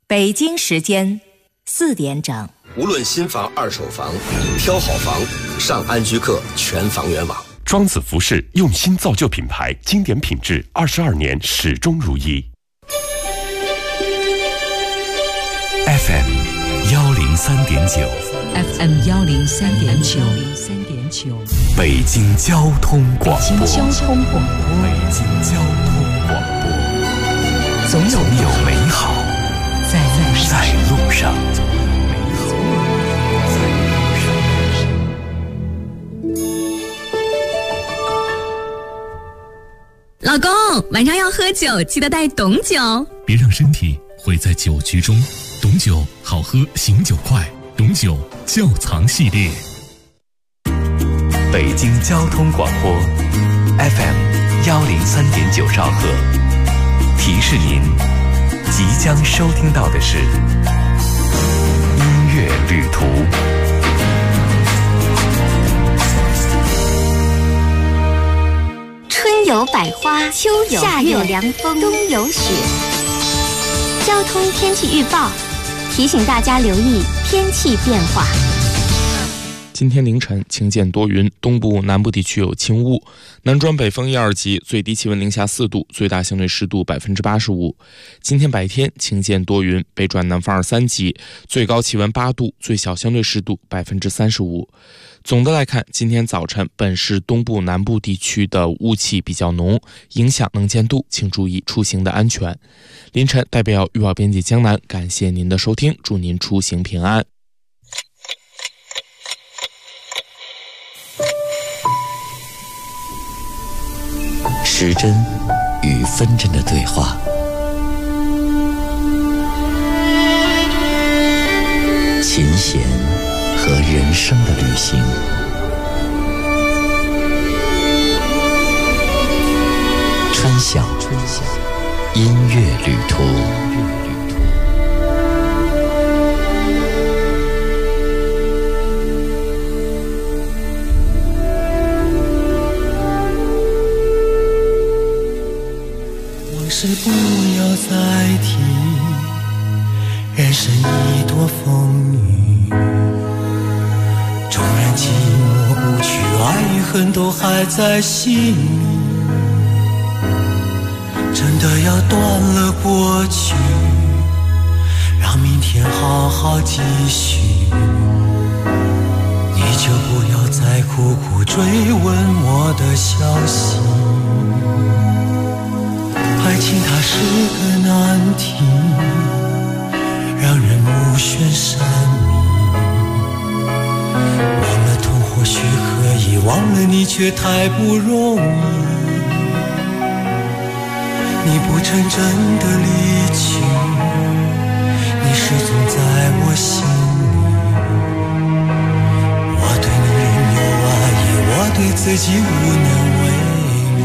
北京时间4点整。 无论新房、二手房，挑好房，上安居客全房源网。 庄子服饰用心造就品牌，经典品质，22年始终如一。 FM 103.9 FM 103.9 北京交通广播。 北京交通广播。总有美好在路上。 老公，晚上要喝酒，记得带董酒， 别让身体毁在酒局中。董酒好喝，醒酒快。董酒窖藏系列。 北京交通广播 FM 103.9兆赫，提示您即将收听到的是音乐旅途。 春有百花，秋有夏有凉风，冬有雪。交通天气预报提醒大家留意天气变化。 今天凌晨晴间多云，东部、南部地区有轻雾，南转北风1、2级，最低气温零下4度，最大相对湿度85%。今天白天晴间多云，北转南风2、3级，最高气温8度，最小相对湿度35%。总的来看，今天早晨本市东部、南部地区的雾气比较浓，影响能见度，请注意出行的安全。凌晨代表预报编辑江南，感谢您的收听，祝您出行平安。 时针与分针的对话，琴弦和人生的旅行，春晓音乐旅途。 是不要再提，人生已多风雨，纵然寂寞不去，爱与恨都还在心里。真的要断了过去，让明天好好继续，你就不要再苦苦追问我的消息。爱情它是个难题，让人目眩神迷。忘了痛或许可以，忘了你却太不容易。你不曾真的离去，你始终在我心里。我对你仍有爱意，我对自己无能为力。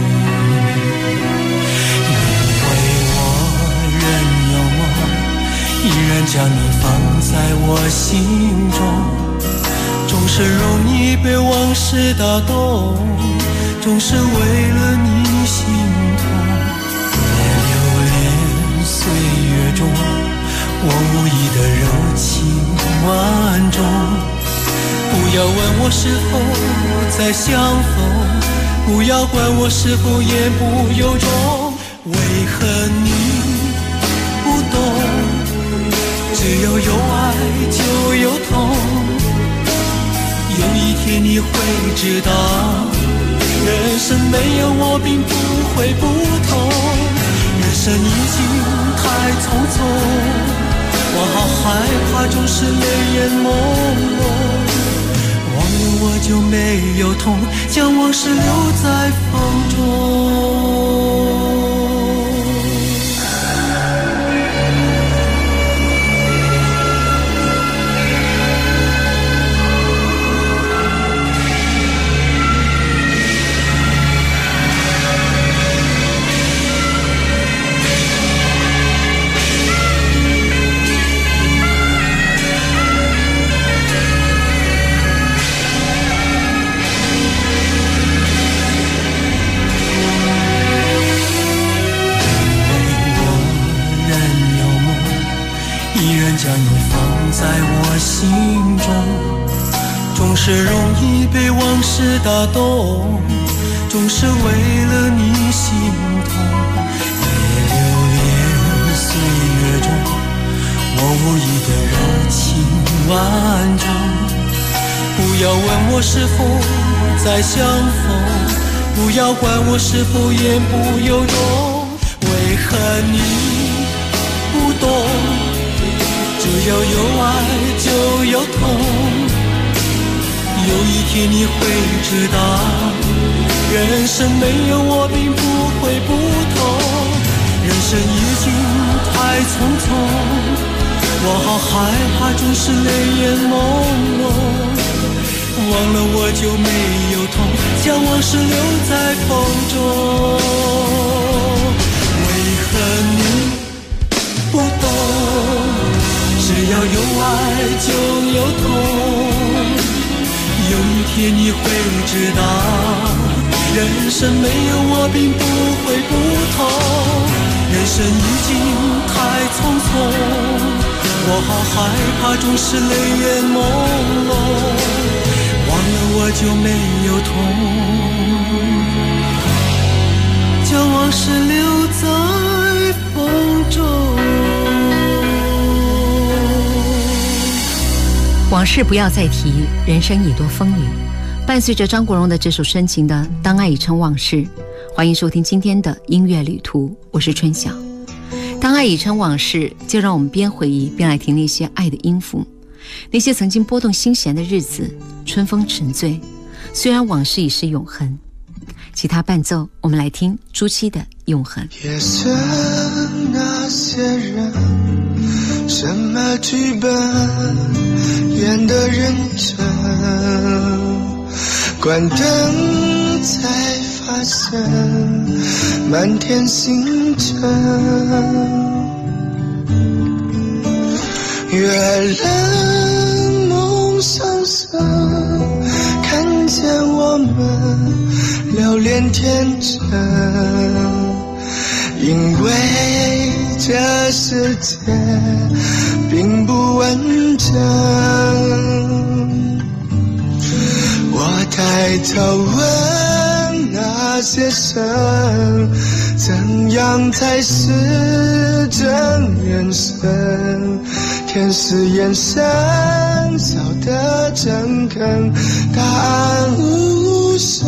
依然将你放在我心中，总是容易被往事打动，总是为了你心痛。在流连岁月中，我无意的柔情万种。不要问我是否再相逢，不要管我是否言不由衷。为何你不懂？只要有爱就有痛，有一天你会知道，人生没有我并不会不同。人生已经太匆匆，我好害怕总是泪眼朦胧。忘了我就没有痛，将往事留在风中。 是容易被往事打动，总是为了你心痛。也留恋岁月中我无意的热情万种。不要问我是否再相逢，不要管我是否言不由衷。为何你不懂？只要有爱就有痛。有一天你会知道，人生没有我并不会不同。人生已经太匆匆，我好害怕总是泪眼朦胧。忘了我就没有痛，将往事留在风中。为何你不懂？只要有爱就有痛。有一天你会知道，人生没有我并不会不同。人生已经太匆匆，我好害怕总是泪眼朦胧。忘了我就没有痛，将往事留在风中。 往事不要再提，人生已多风雨。伴随着张国荣的这首深情的《当爱已成往事》，欢迎收听今天的音乐旅途，我是春晓。当爱已成往事，就让我们边回忆边来听那些爱的音符，那些曾经拨动心弦的日子，春风沉醉，虽然往事已是永恒。其他伴奏我们来听朱七的《永恒》。 夜深那些人，什么剧本演得认真，关灯才发现满天星辰。月冷梦上升，看见我们留恋天真，因为这世界并不完整。我抬头问那些神，怎样才是真人生？天使眼神笑得诚恳，答案无声。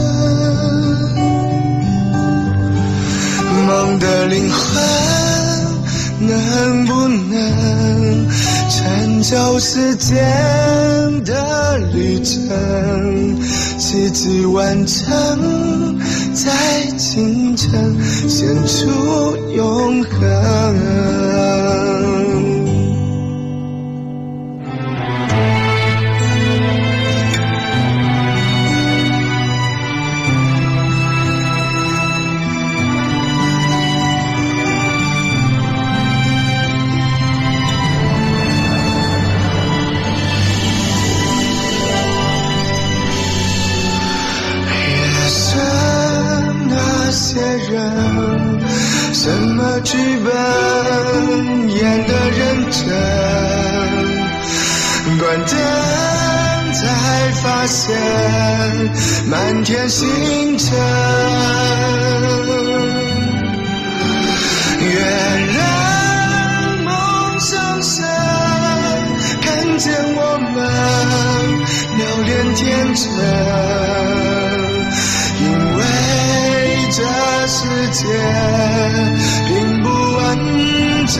梦的灵魂能不能成就时间的旅程？奇迹完成，在清晨献出永恒。什么剧本演得认真，关灯才发现满天星辰。月亮梦上升，看见我们留恋天真，因为这世界并不完整。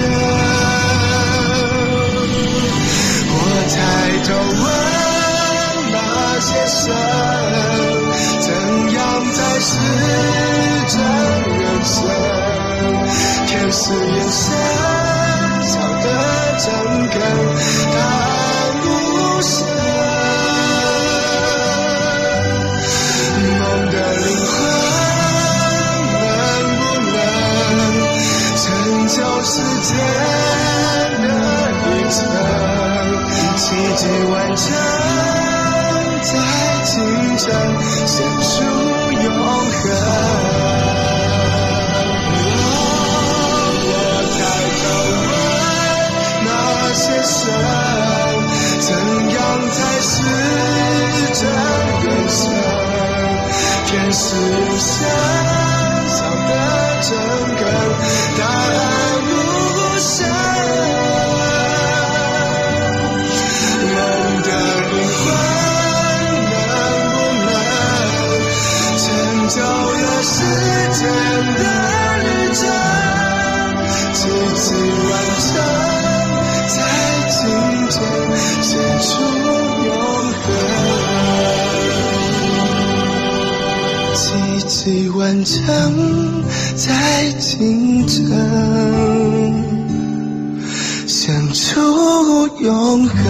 我抬头问那些神，怎样才是真人生？天使眼神笑得诚恳，答案无声。梦的灵魂时间的旅程，奇迹完成，在清晨献出永恒。我抬头问那些神，怎样才是真前世想象的诚恳，答案不深。梦的灵魂能不能成就了时间的旅程，奇迹完成，在今天献出永恒。奇迹完成，在今天献出永恒。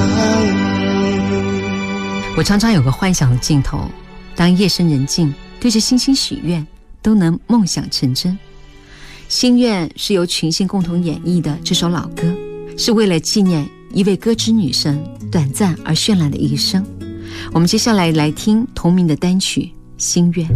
我常常有个幻想的镜头，当夜深人静，对着星星许愿，都能梦想成真。心愿是由群星共同演绎的这首老歌，是为了纪念一位歌之女神短暂而绚烂的一生。我们接下来来听同名的单曲《心愿》。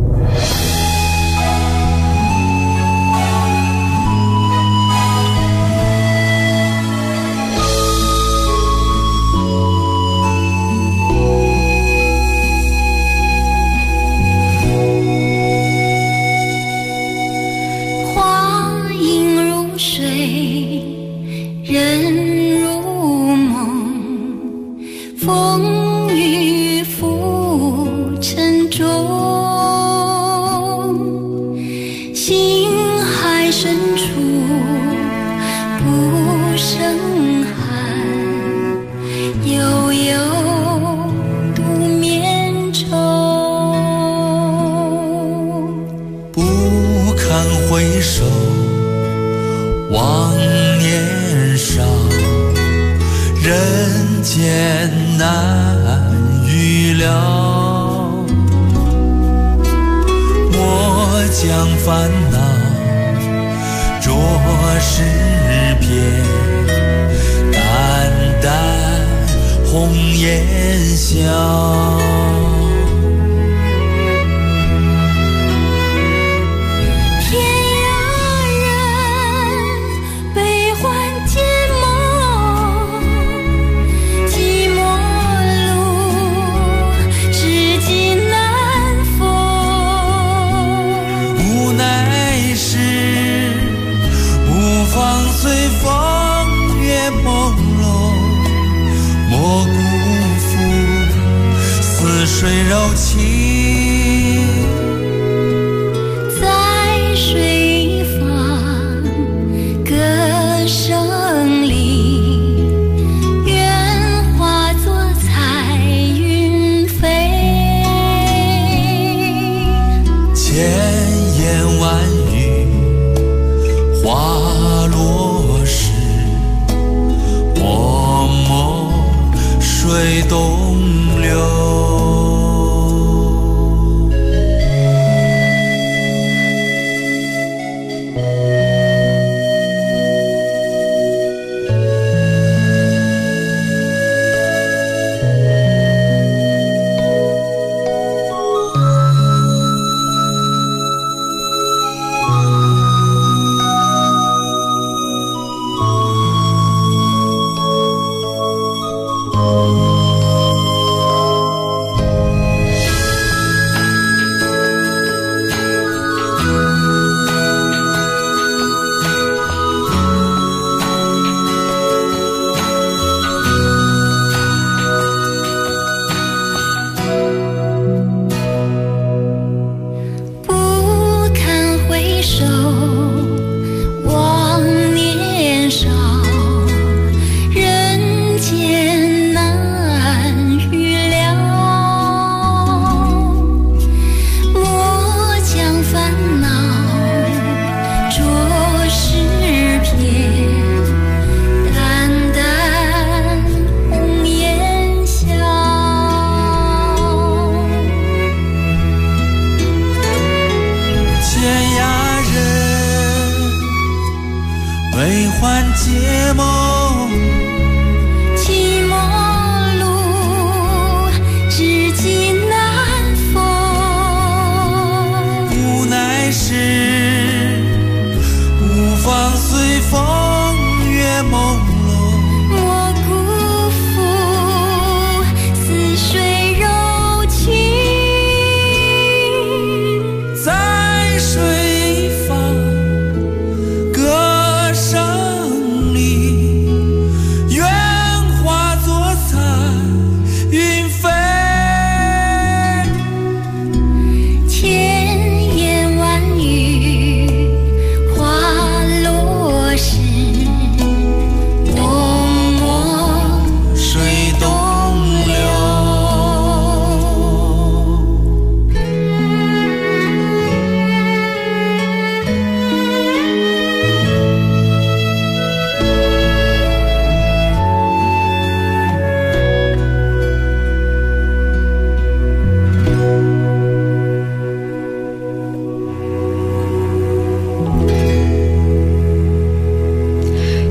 将烦恼着诗篇，淡淡红颜笑。水柔情， 在水房歌声里，愿化作彩云飞。 千言万语花落时，脉脉水东流。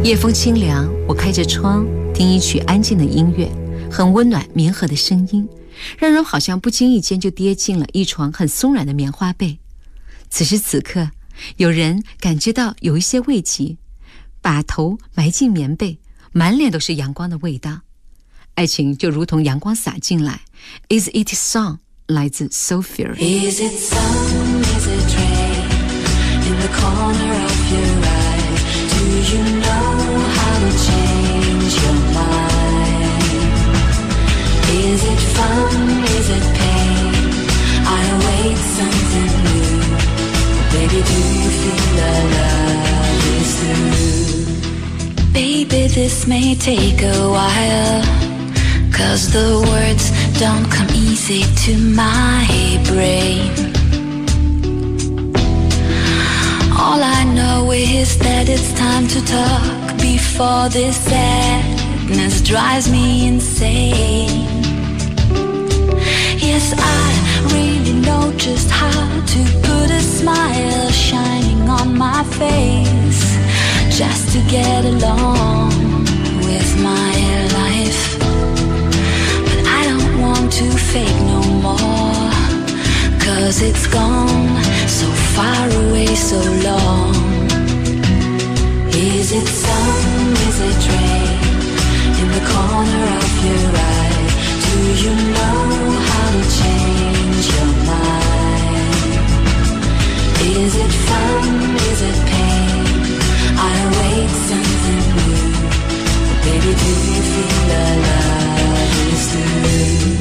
夜风清凉，我开着窗，听一曲安静的音乐，很温暖绵和的声音，让人好像不经意间就跌进了一床很松软的棉花被。此时此刻，有人感觉到有一些慰藉，把头埋进棉被，满脸都是阳光的味道。爱情就如同阳光洒进来。 Is it song 来自 Sophia。 Is it sun, is it rain in the corner of your eye? Do you know how to change your mind? Is it fun, is it pain? I await something new. Baby, do you feel our love is through? Baby, this may take a while, 'cause the words don't come easy to my brain. All I know is that it's time to talk before this sadness drives me insane. Yes, I really know just how to put a smile shining on my face, just to get along with my life. But I don't want to fake no more, 'cause it's gone so far away, so long. Is it sun, is it rain in the corner of your eye? Do you know how to change your mind? Is it fun, is it pain? I await something new. Baby, do you feel our love is through?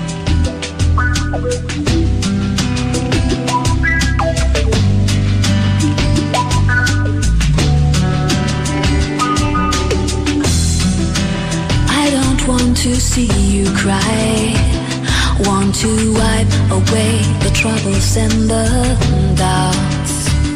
I don't want to see you cry, want to wipe away the troubles and the doubts.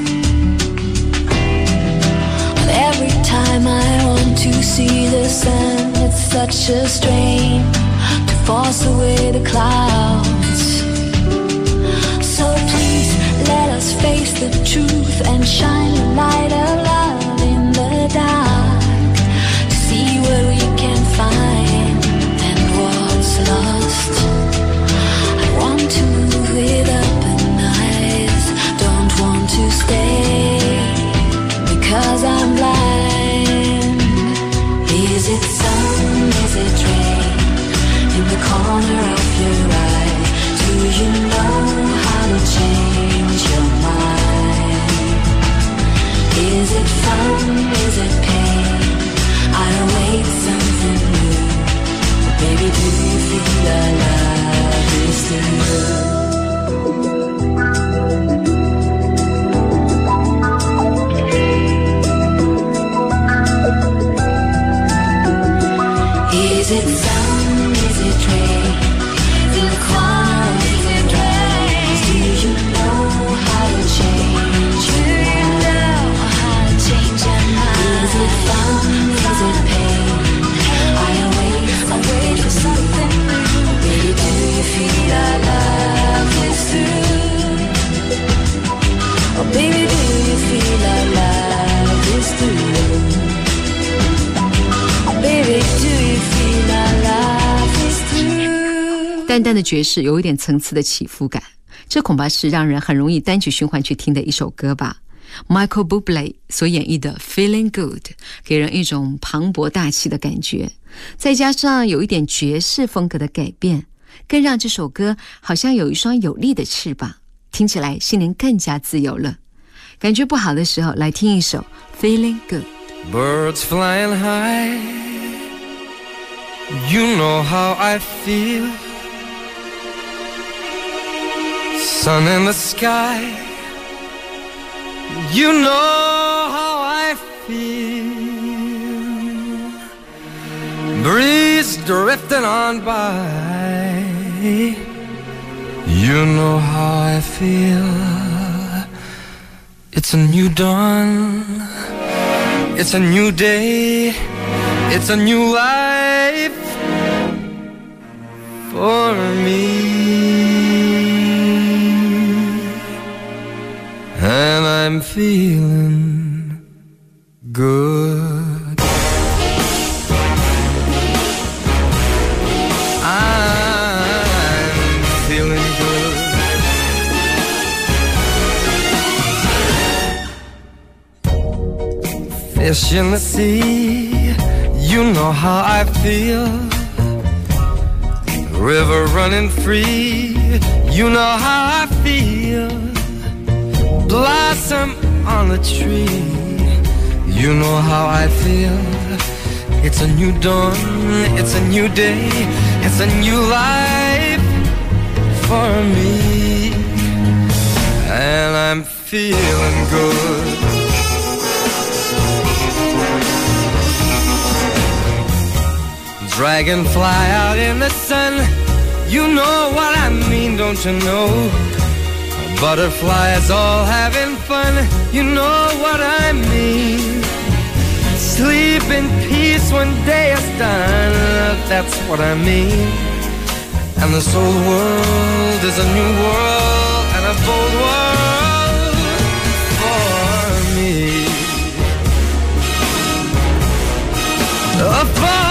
But every time I want to see the sun, it's such a strain to force away the clouds. So please let us face the truth and shine the light of love in the dark, to see what we can find and what's lost. I want to move with open eyes, don't want to stay because I'm blind. Is it sun, is it rain in the corner of your eye? Do you know how to change your mind? Is it fun, is it pain? I await something new. Baby, do you feel our love is through? Is it sun, is it rain in the corner of your eye? Do you know how to change your mind? Is it fun, is it pain? I await for something new. Baby, do you feel our love is through? Oh baby, do you feel our love is through? Oh baby, do you feel our love is through? 淡淡的爵士有一点层次的起伏感，这恐怕是让人很容易单曲循环去听的一首歌吧。Michael Bublé 所演绎的 Feeling Good 给人一种磅礴大气的感觉，再加上有一点爵士风格的改变，更让这首歌好像有一双有力的翅膀，听起来心灵更加自由了。感觉不好的时候来听一首 Feeling Good。 Birds flying high, you know how I feel. Sun in the sky, you know how I feel. Breeze drifting on by, you know how I feel. It's a new dawn, it's a new day, it's a new life for me. And I'm feeling good. fish in the sea, you know how I feel. River running free, you know how I feel. Blossom on a tree, you know how I feel. It's a new dawn, it's a new day, it's a new life for me. And I'm feeling good. Dragonfly out in the sun, you know what I mean, don't you know? Butterflies all having fun, you know what I mean. Sleep in peace when day is done, that's what I mean. And this old world is a new world and a bold world for me. For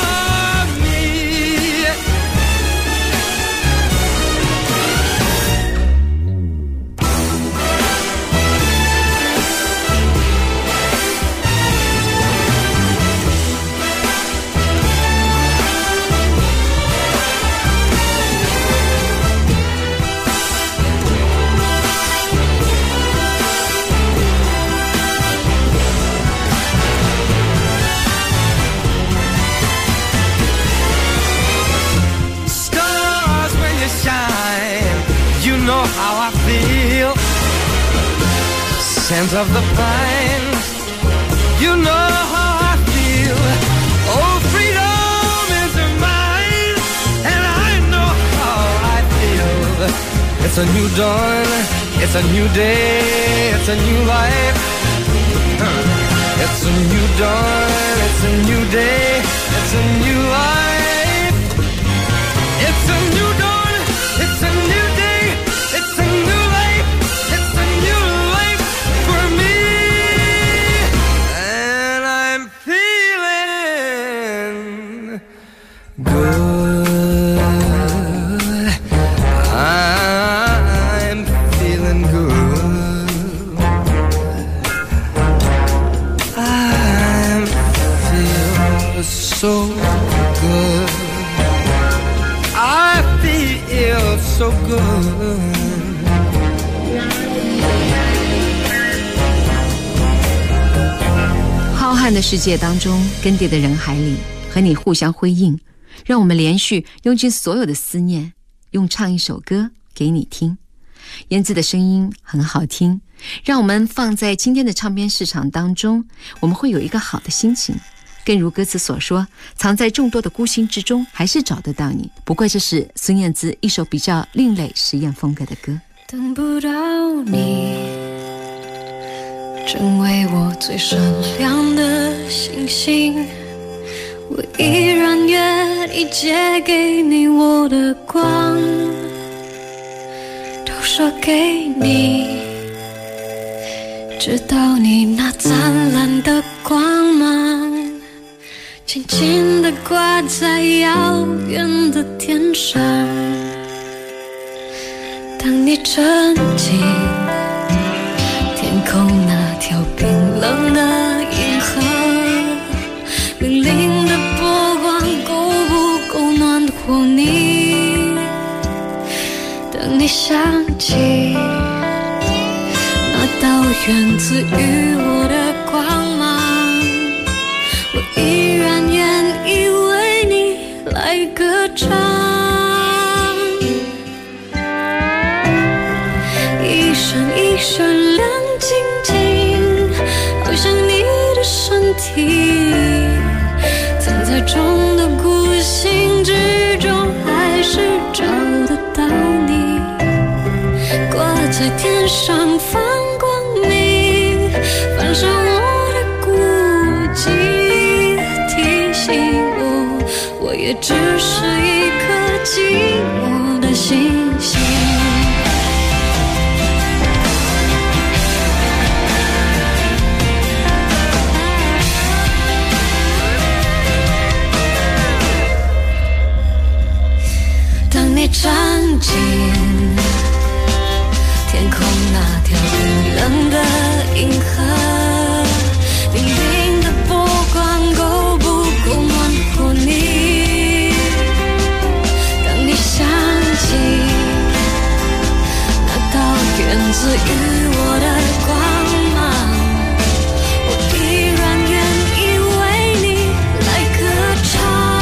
scent of the pine, you know how I feel. Oh, freedom is mine, and I know how I feel. It's a new dawn, it's a new day, it's a new life. It's a new dawn, it's a new day, it's a new life. It's a new dawn, it's a new day, it's a new life. It's a new life for me, and I'm feeling good. I'm feeling good. I'm feeling so good. I feel so good. 浩瀚的世界当中，更迭的人海里，和你互相辉映，让我们连续用尽所有的思念，用唱一首歌给你听。燕姿的声音很好听，让我们放在今天的唱片市场当中，我们会有一个好的心情。更如歌词所说，藏在众多的孤星之中，还是找得到你。不过这是孙燕姿一首比较另类实验风格的歌。 等不到你，成为我最闪亮的星星，我依然愿意借给你我的光，都说给你，直到你那灿烂的光芒轻轻地挂在遥远的天上。当你沉浸天空那条冰冷的银河，粼粼的波光够不够暖和你？当你想起那道源自于我的光芒，我依然愿意为你来歌唱。一闪一闪亮晶晶，好像你的身体，藏在中的孤星之中，还是找得到你。挂在天上放光明，反射我的孤寂，提醒我也只是一颗寂寞的星星。当你站进天空那条冰冷的银河，粼粼赐予我的光芒，我依然愿意为你来歌唱。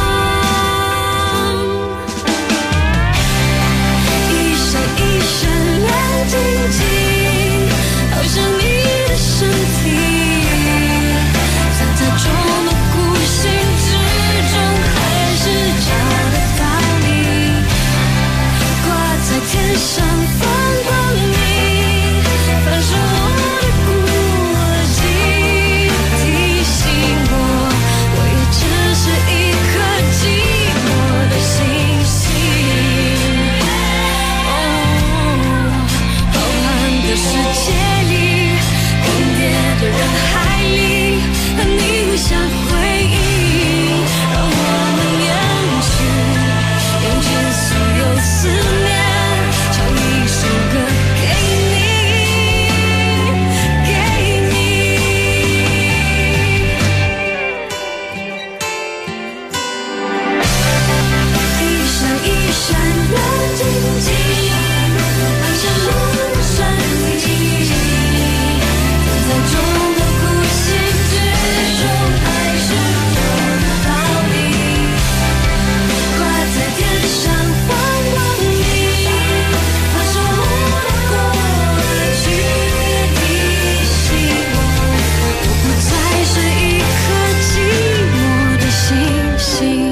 一闪一闪亮晶晶，好像你的身体，藏在众多孤星之中，还是找得到你，挂在天上放光明，反射我的孤寂，提醒我，我也只是一颗寂寞的星星。浩瀚的世界里，更迭的人海里，和你互相回应，让我们延续，用尽所有思念，唱一首歌给你，给你。一闪一闪亮晶晶，好像我的身体，藏在众多孤星之中，还是找得到你，挂在天上放光明，反射我的过去，提醒我，我不再是一颗寂寞的星星。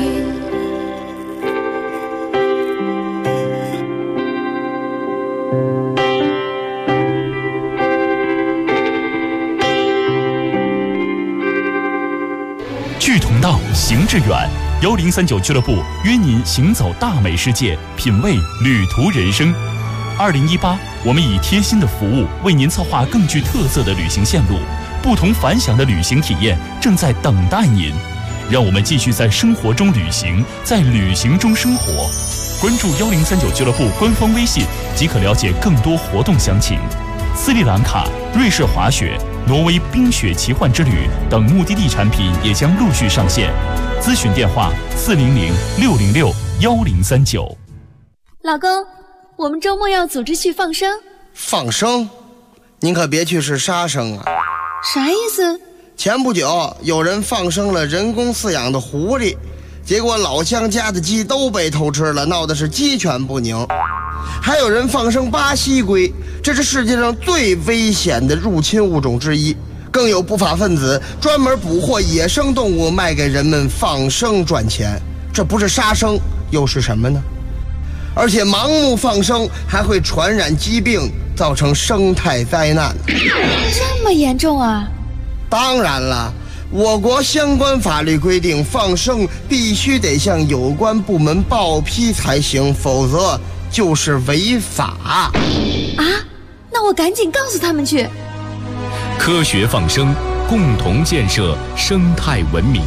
志同道，行致远。1039俱乐部约您行走大美世界，品味旅途人生。2018，我们以贴心的服务为您策划更具特色的旅行线路，不同凡响的旅行体验正在等待您。让我们继续在生活中旅行，在旅行中生活。关注1039俱乐部官方微信即可了解更多活动详情。斯里兰卡、瑞士滑雪、挪威冰雪奇幻之旅等目的地产品也将陆续上线。咨询电话400-606-1039。 老公，我们周末要组织去放生。 放生？您可别去是杀生啊！ 啥意思？ 前不久有人放生了人工饲养的狐狸，结果老乡家的鸡都被偷吃了，闹的是鸡犬不宁。还有人放生巴西龟，这是世界上最危险的入侵物种之一。更有不法分子专门捕获野生动物卖给人们放生赚钱，这不是杀生又是什么呢？而且盲目放生还会传染疾病，造成生态灾难。 这么严重啊？ 当然了，我国相关法律规定，放生必须得向有关部门报批才行，否则就是违法。 啊？那我赶紧告诉他们去。 科学放生，共同建设生态文明。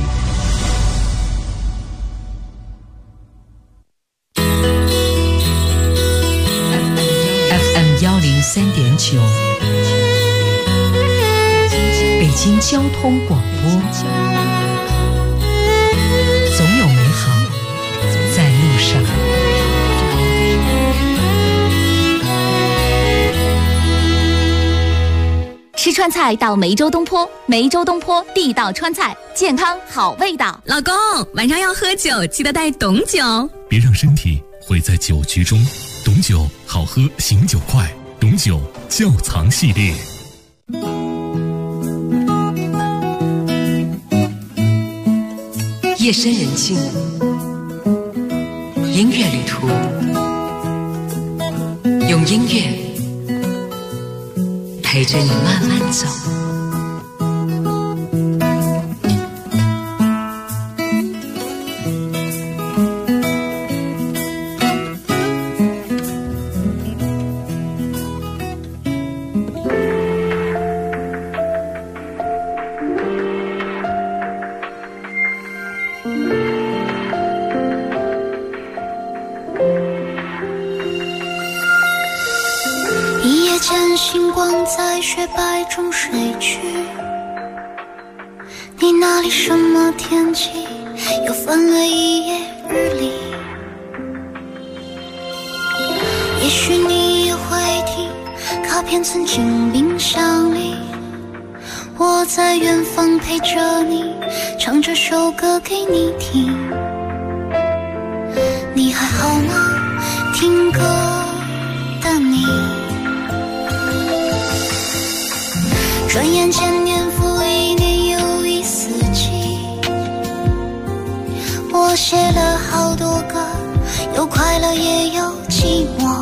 FM 103.9，北京交通广播。总有美好在路上。 吃川菜到梅州东坡，梅州东坡地道川菜，健康好味道。 老公，晚上要喝酒，记得带董酒。 别让身体毁在酒局中。董酒好喝，醒酒快。董酒窖藏系列。 夜深人静，音乐旅途，用音乐陪着你慢慢走。 一夜间星光在雪白中睡去，你那里什么天气又分了一夜日历，也许你也会听靠卡片存进冰箱里，我在远方陪着你，唱这首歌给你听。你还好吗？听歌的你。转眼间年复一年又一四季，我写了好多歌，有快乐也有寂寞。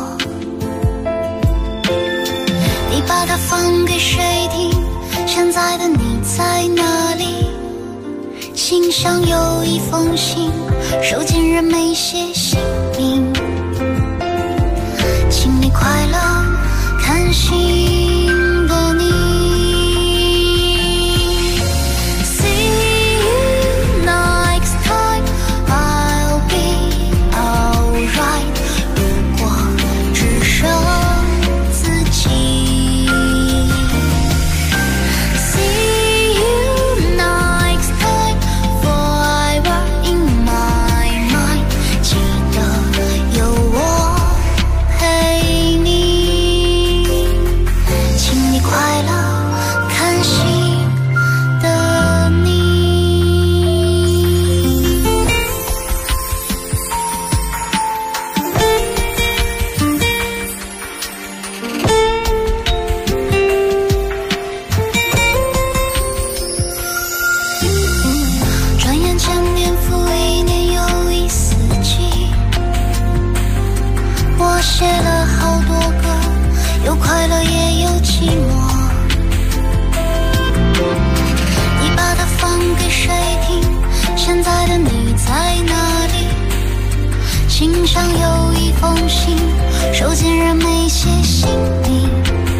你把它放给谁听？现在的你在哪里？信上有一封信，收件人没写姓名。请你快乐看信的你。See you next time, I'll be alright. 如果只剩自己。See you next time, forever in my mind. 记得有我陪你，请你快乐看信的你。转眼间年复一年又一四季，我写了好多歌，有快乐也有寂寞。你把它放给谁听？现在的你在哪里？信上有一封信，收件人没写姓名。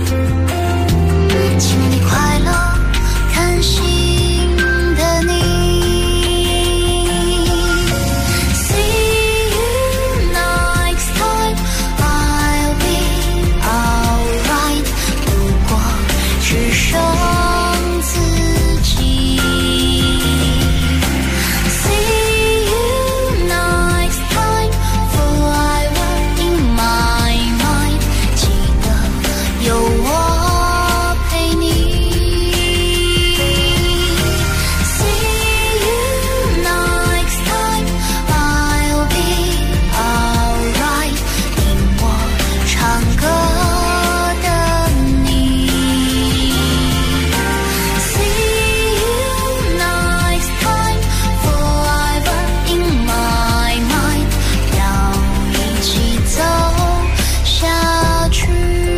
请你快乐看信的你。See you next time, I'll be alright. 如果只剩自己。See you next time, forever in my mind. 记得有我陪你。See you next time, I'll be alright. 听我唱歌的你。See you next time, forever in my mind. 要一起走下去。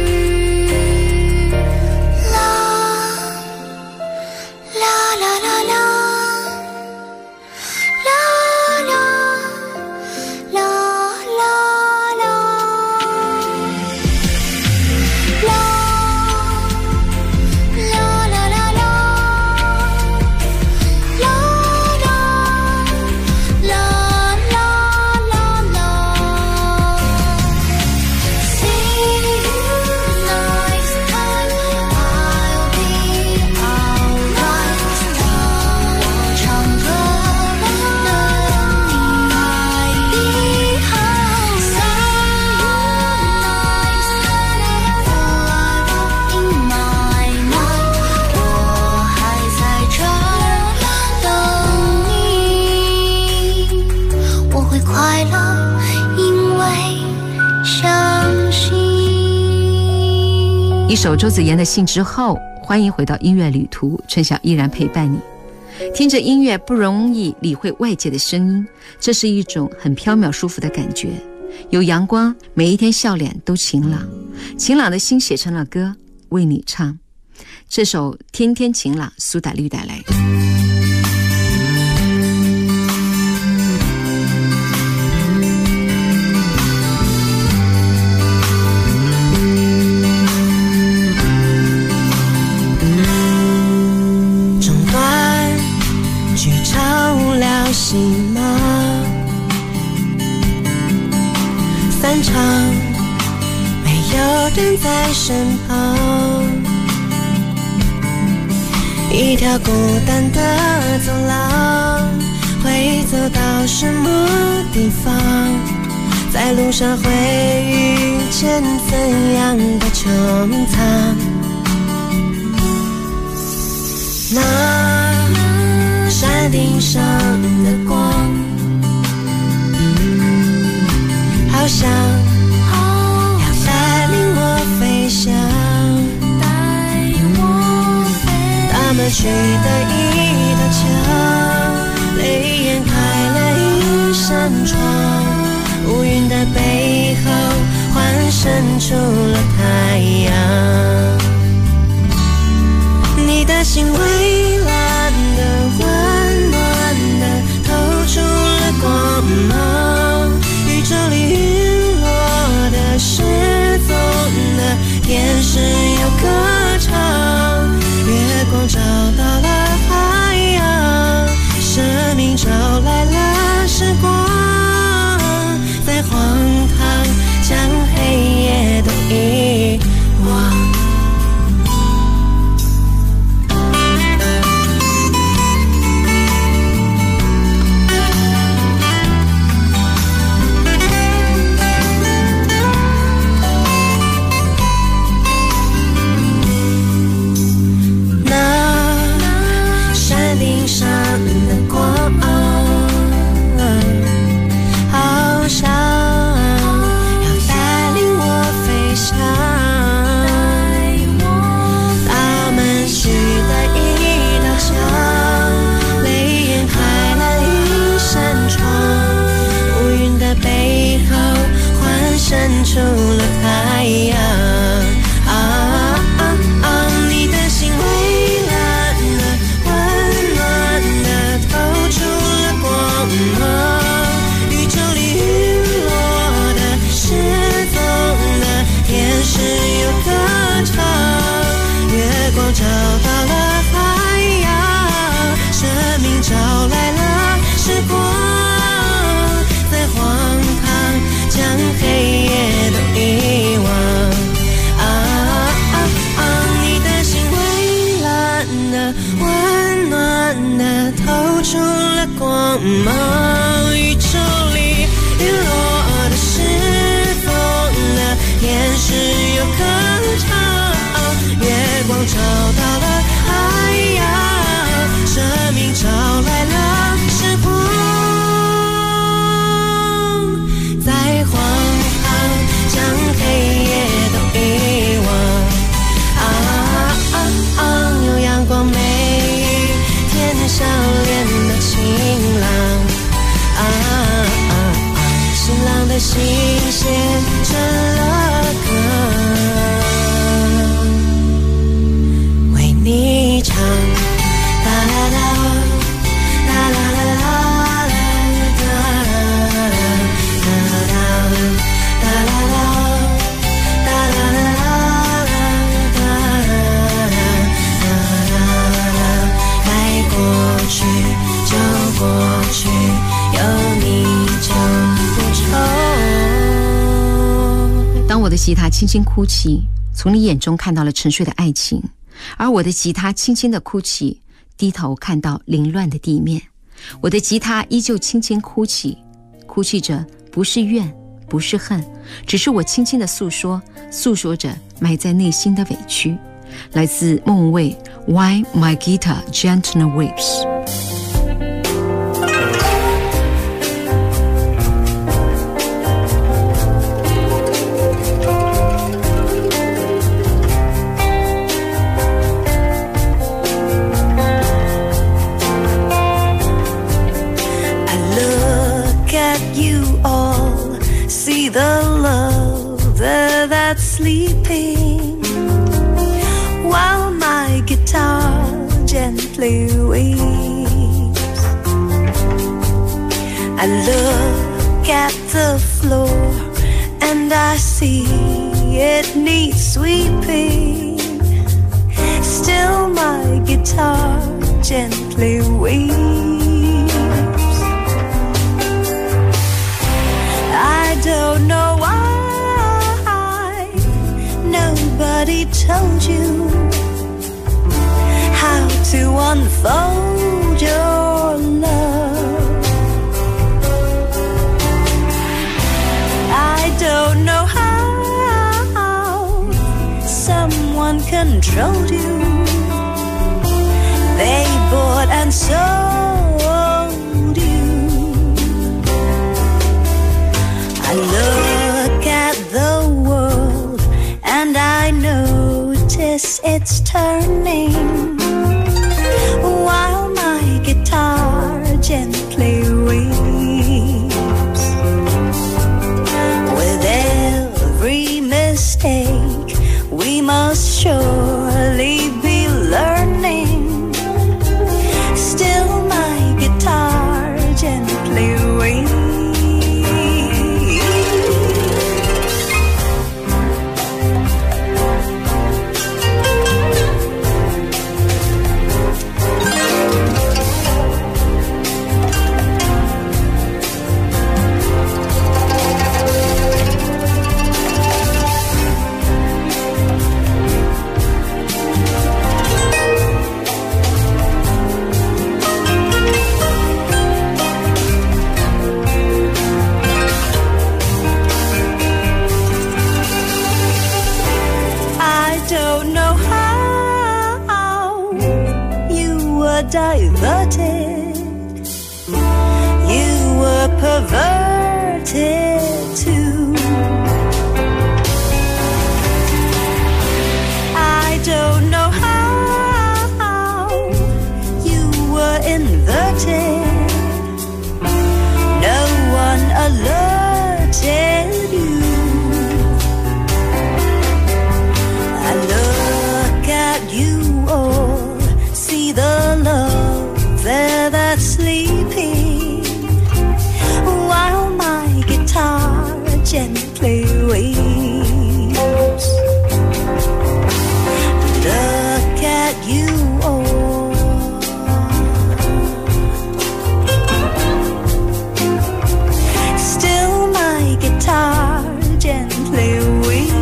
啦啦啦啦啦啦啦啦啦啦啦啦啦啦See you next time, I'll be alright. 我唱歌的你你好。See you next time, forever in my mind. 我还在这儿等你，我会快乐，因为相信。 一首周子妍的信之后，欢迎回到音乐旅途，春晓依然陪伴你。听着音乐不容易理会外界的声音，这是一种很飘渺舒服的感觉。有阳光，每一天笑脸都晴朗，晴朗的心写成了歌，为你唱。这首《天天晴朗》，苏打绿带来。 中断剧场无聊戏码，散场没有人在身旁，一条孤单的走廊，会走到什么地方？ 在路上会遇见怎样的穹苍？那山顶上的光，好像要带领我飞翔，他们取得一道墙，泪眼开了一扇窗，乌云的背后幻生出了太阳。你的心蔚蓝的温暖的透出了光芒，宇宙里陨落的失踪的天使有歌唱，月光找到了海洋，生命找来了时光，在荒唐将黑夜都遗忘。伸出了太阳，你的心蔚蓝的温暖的透出了光芒，宇宙里陨落的失踪的天使有歌唱，月光找到了海洋，生命找来了时光，在荒唐将黑夜都遗忘。你的心蔚蓝的温暖的透出了光芒，宇宙里陨落的失踪的天使有歌唱，月光找到了海洋，生命找来了时光，在荒唐将黑夜都遗忘。有阳光美雨天笑脸的晴朗，晴朗的心写成了歌，为你唱。啦啦啦啦啦啦啦啦过去就过去，有你就不愁。 当我的吉他轻轻哭泣，从你眼中看到了沉睡的爱情，而我的吉他轻轻的哭泣，低头看到凌乱的地面。我的吉他依旧轻轻哭泣，哭泣着不是怨不是恨，只是我轻轻的诉说着埋在内心的委屈。来自莫文蔚 Why My Guitar Gently Weeps。 The love that's sleeping while my guitar gently weeps. I look at the floor and I see it needs sweeping. Still my guitar gently weeps. I don't know why nobody told you how to unfold your love. controlled you. They bought and sold you. I look at the world and I notice it's turning, while my guitar gently weeps. With every mistake we must surely be learning. Still my guitar gently weeps. Diverted, you were perverted too. I don't know how you were inverted. No one alerted you. I look at you all, see the love there that's sleeping, while my guitar gently weeps. Look at you all, still my guitar gently weeps.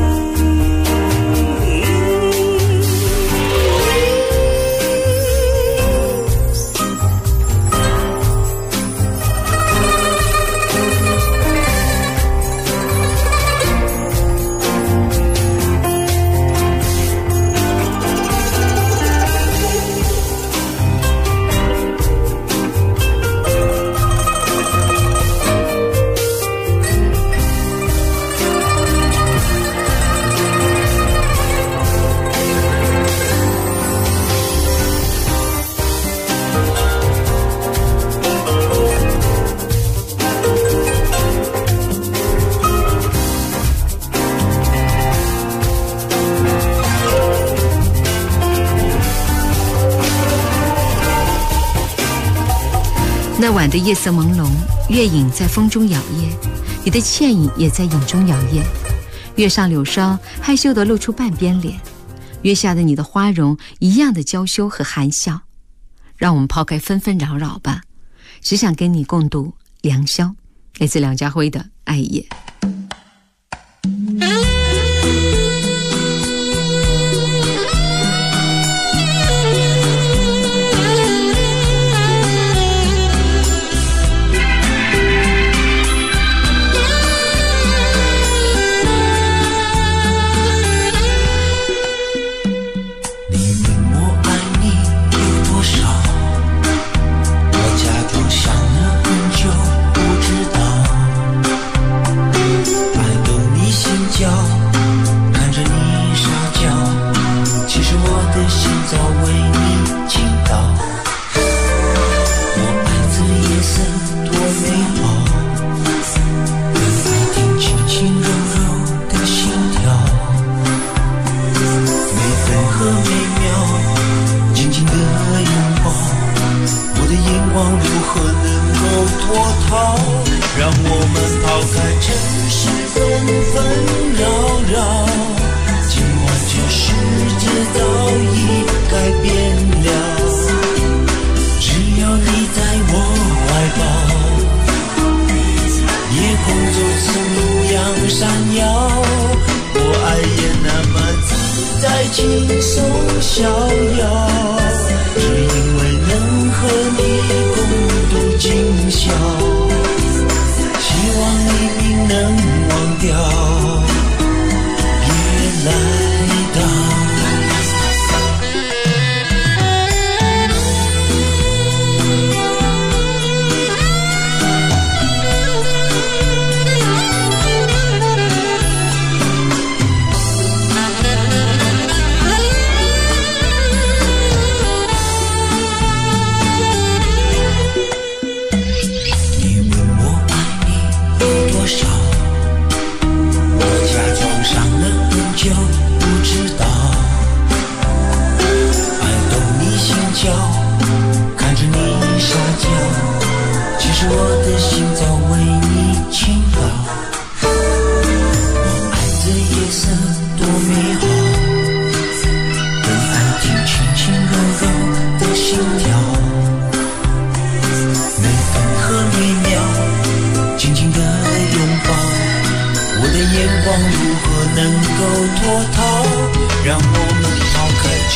那晚的夜色朦胧，月影在风中摇曳，你的倩影也在影中摇曳。月上柳梢害羞地露出半边脸，月下的你的花容一样的娇羞和含笑。让我们抛开纷纷扰扰吧，只想跟你共度良宵。来自梁家辉的《爱夜》。 别来到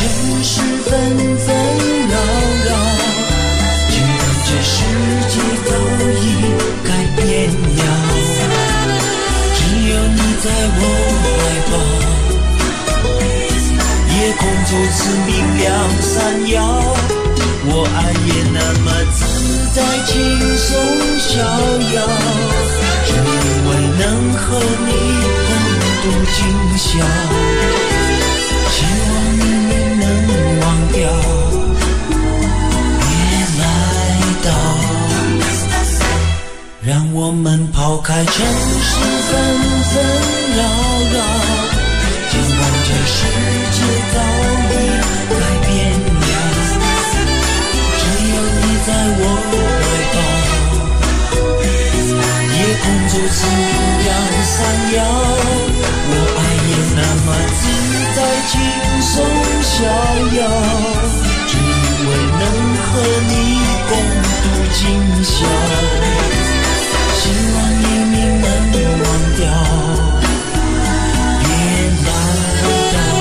城市纷纷扰扰，尽管这世界都已改变了，只有你在我怀抱，夜空如此明亮闪耀，我爱也那么自在轻松逍遥，只因为能和你共度今宵，希望你能忘掉，别来到，让我们抛开城市纷纷扰扰，尽管这世界早已改变了，只有你在我怀抱，夜空如此明亮闪耀，我爱也那么自在轻松逍遥，只因为能和你共度今宵，希望黎明能忘掉，别来到。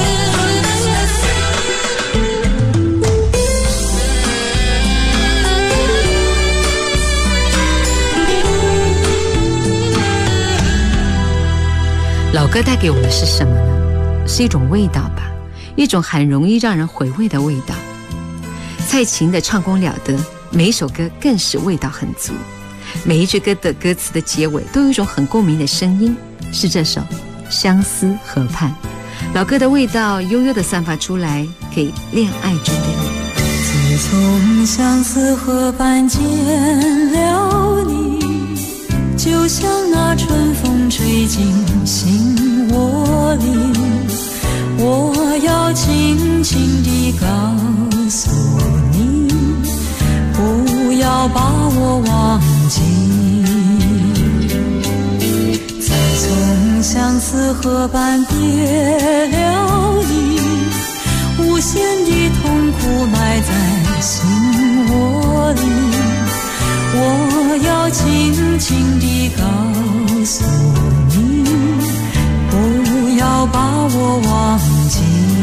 老歌带给我们的是什么呢？是一种味道吧，一种很容易让人回味的味道。蔡琴的唱功了得，每一首歌更是味道很足，每一句歌的歌词的结尾都有一种很共鸣的声音，是这首《相思河畔》。老歌的味道悠悠地散发出来，给恋爱中的你。 自从相思河畔见了你，就像那春风吹进心窝里，我要轻轻地告诉你，不要把我忘记。自从相思河畔别了你，无限的痛苦埋在心窝里，我要轻轻地告诉你，不要把我忘记。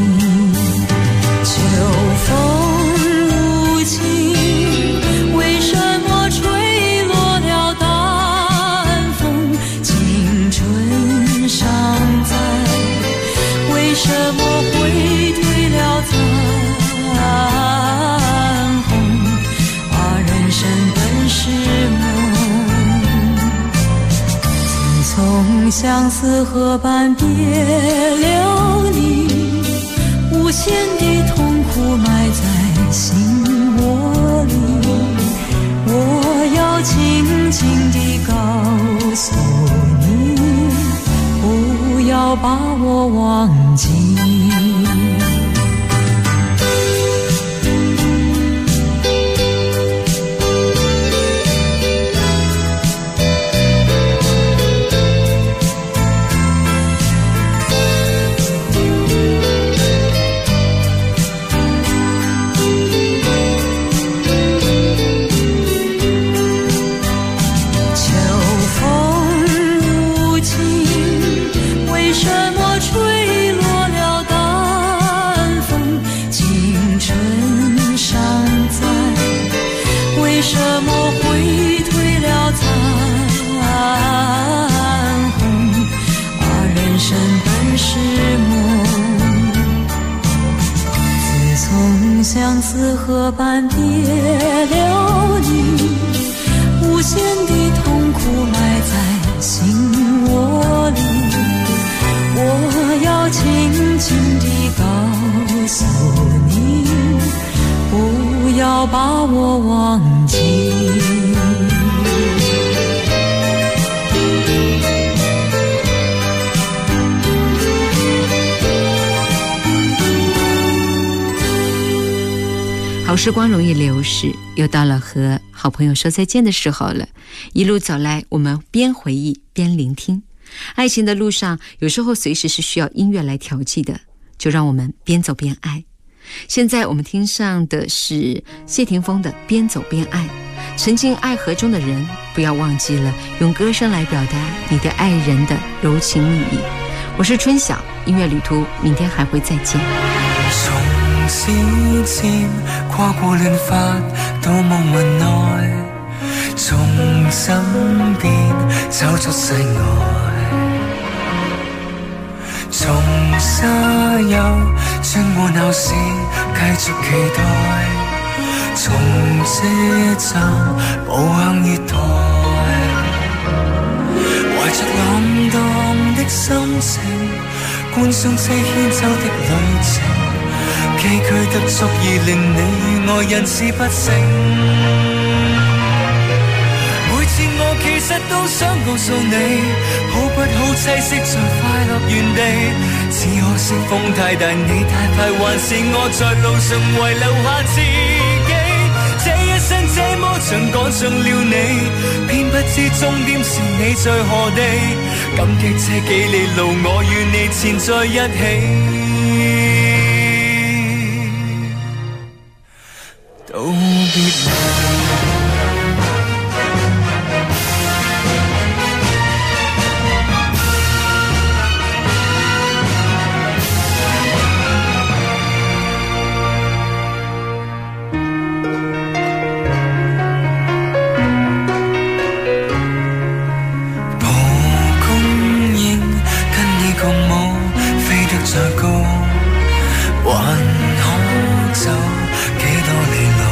秋风无情，为什么吹落了淡风？青春尚在，为什么会褪了残红？人生本是梦，自从相思河畔别了你，无限的痛苦埋在心窝里，我要轻轻地告诉你，不要把我忘记。相思河畔别了你，无限的痛苦埋在心窝里，我要轻轻地告诉你，不要把我忘记。 好时光容易流逝，又到了和好朋友说再见的时候了。一路走来，我们边回忆边聆听。爱情的路上，有时候随时是需要音乐来调剂的，就让我们边走边爱。现在我们听上的是谢霆锋的《边走边爱》。沉浸爱河中的人，不要忘记了用歌声来表达你对爱人的柔情蜜意。我是春晓，音乐旅途，明天还会再见。 从指尖跨過亂髮到夢雲內，從身邊走出世外，從沙丘穿過鬧市繼續期待，從車站步向月台，懷着浪蕩的心情觀賞車牽走的旅程，崎嶇得足以令你與愛人事不成。每次我其實都想告訴你，好不好棲息在快樂原地，只可惜風太大，你太快，還是我在路上遺留下自己。這一生這麼長趕上了你，偏不知終點是你在何地，感激這幾里路我與你纏在一起。道別蒲公英跟你共舞，飛得再高，還可走幾多里路，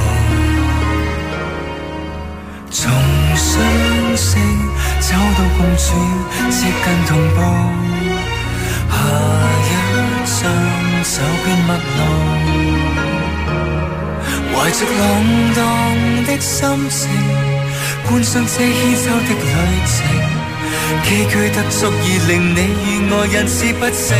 從相識走到共處，接近同步，下一站走遍陌路，懷着浪蕩的心情觀賞這牽手的旅程，崎嶇得足以令你與愛人事不成。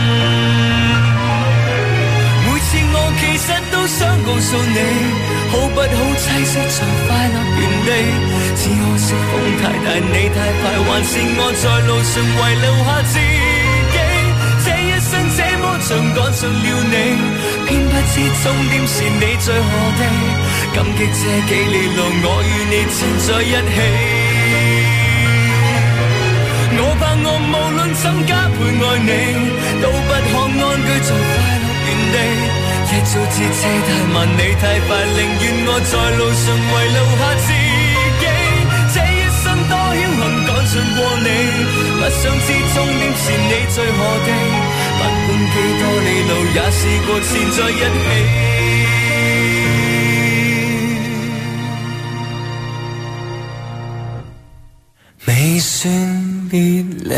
其實都想告訴你，好不好棲息在快樂原地，只可惜風太大，你太快，還是我在路上遺留下自己。這一生這麼長趕上了你，偏不知終點是你在何地，感激這幾里路我與你纏在一起。我怕我無論怎加倍愛你，都不可安居在快樂原地，一早知車太慢，你太快，寧願我在路上遺留下自己。這一生多僥倖趕上過你，不想知終點是你在何地，不管幾多里路，也試過纏在一起，未算別離。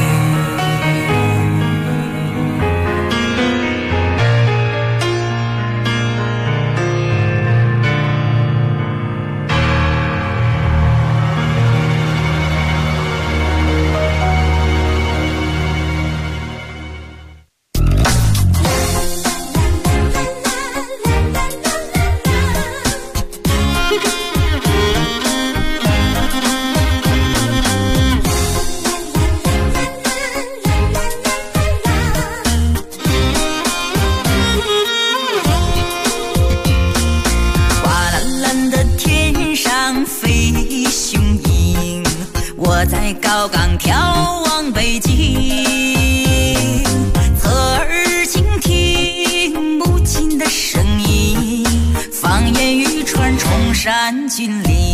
我在高岗眺望北京，侧耳倾听母亲的声音，放眼欲穿崇山峻岭，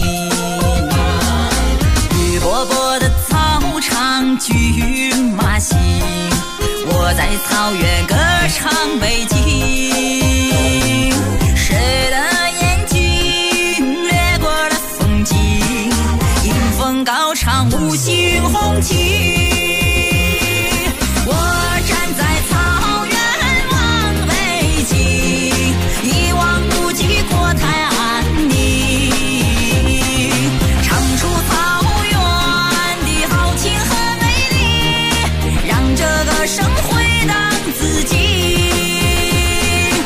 绿波波的草场骏马行，我在草原歌唱北京，谁的眼睛掠过了风景，迎风高唱五星红旗，我站在草原望北京，一望无际国泰安宁，唱出草原的豪情和美丽，让这个声回荡自己，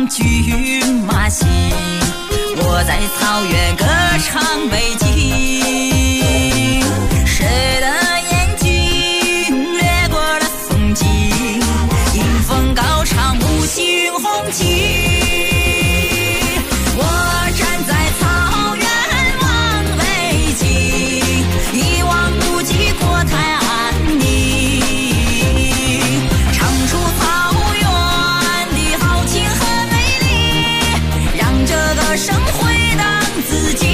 骏马行，我在草原歌唱北京，谁的眼睛掠过了风景，迎风高唱五星红旗。生回荡自己，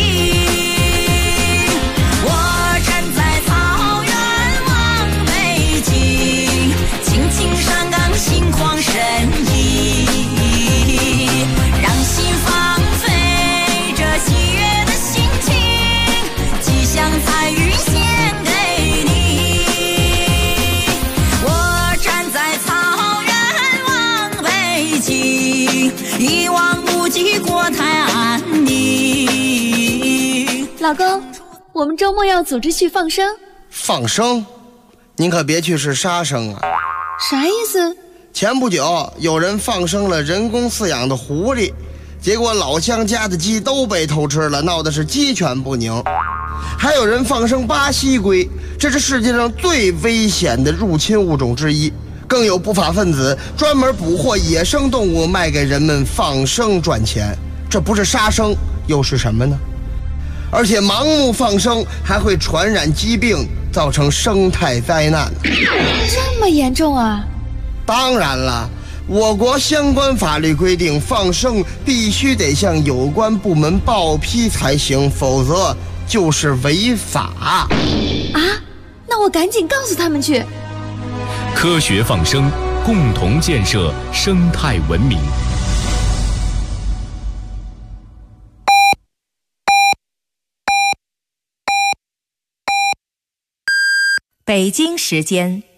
我站在草原望北京，青青山岗心旷神怡，让心放飞这喜悦的心情，吉祥彩云献给你。我站在草原望北京，一望无际国台岸地。 老公，我们周末要组织去放生。 放生？您可别去是杀生啊！ 啥意思？ 前不久有人放生了人工饲养的狐狸，结果老乡家的鸡都被偷吃了，闹的是鸡犬不宁。还有人放生巴西龟，这是世界上最危险的入侵物种之一。更有不法分子专门捕获野生动物卖给人们放生赚钱，这不是杀生又是什么呢？而且盲目放生还会传染疾病，造成生态灾难。 这么严重啊？ 当然了，我国相关法律规定，放生必须得向有关部门报批才行，否则就是违法。 啊？那我赶紧告诉他们去。 科学放生，共同建设生态文明。 北京时间